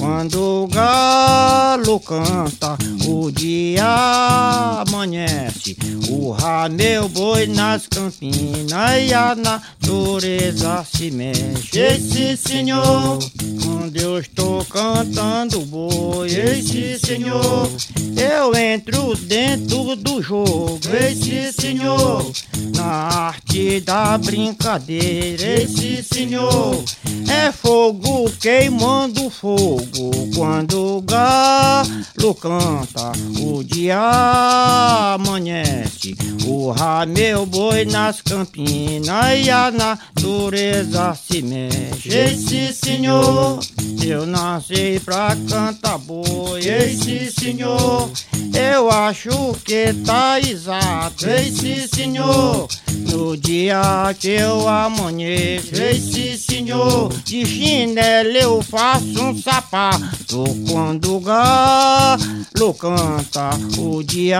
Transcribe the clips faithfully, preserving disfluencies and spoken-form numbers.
Quando o galo canta, o dia amanhece. Urra meu boi nas campinas e a natureza se mexe. Esse senhor, quando eu estou cantando boi, esse senhor, eu entro dentro do jogo. Esse senhor, na arte da brincadeira. Esse senhor, é fogo queimando fogo. Quando o galo canta, o dia amanhece. Urra meu boi nas campinas e a natureza se mexe. Esse senhor, eu nasci pra cantar boi. Esse senhor, eu acho que tá exato. Esse senhor, no dia que eu amanheço. Esse senhor, de chinelo eu faço um sapato. Quando o galo canta, o dia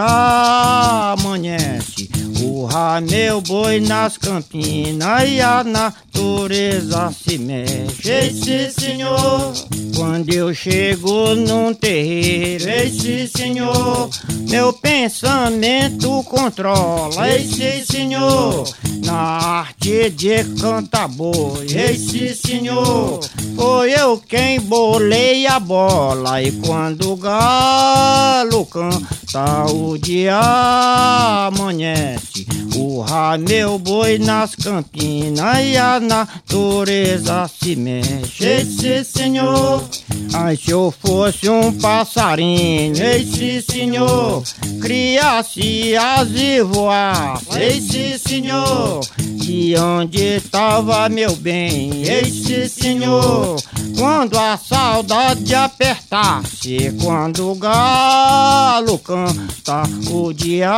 amanhece. Urra meu boi nas campinas e a natureza se mexe. Esse senhor, quando eu chego num terreiro. Esse senhor, meu pensamento controla. Esse senhor, na arte de cantar boi. Esse senhor, foi eu quem bolei a bola. E quando o galo canta, o dia amanhece. Urra meu boi nas campinas e a natureza se mexe. Esse senhor, ai se eu fosse um passarinho. Esse senhor, criasse asas e voasse. Esse senhor, de onde estava meu bem. Esse senhor, quando a saudade apertasse. Quando o galo canta, o dia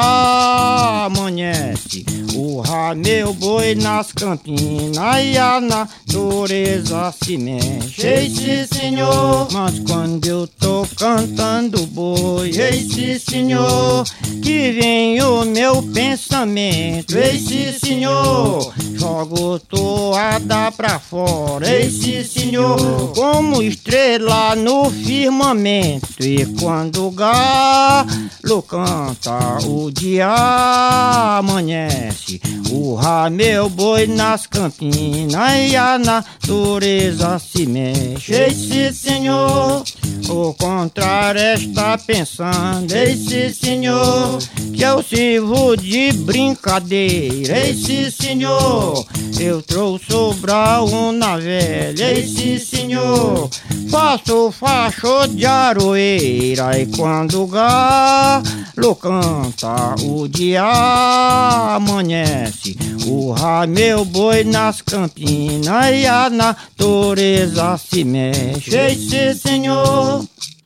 amanhece. Urra meu boi nas campinas e a natureza se mexe. Esse senhor, mas quando eu tô cantando boi. Esse senhor, que vem o meu pensamento. Esse senhor, jogo toada pra fora. Esse senhor, como estrela no firmamento. E quando o galo canta, o dia amanhece. Urra meu boi nas campinas e a natureza se mexe. Esse senhor, o contrário está pensando. Esse senhor, que eu sirvo de brincadeira. Esse senhor, eu trouxe o brau na velha. Esse senhor, faço facho de aroeira. E quando o galo canta, o dia amanhece. Urra meu boi nas campinas e a natureza se mexe. Esse senhor,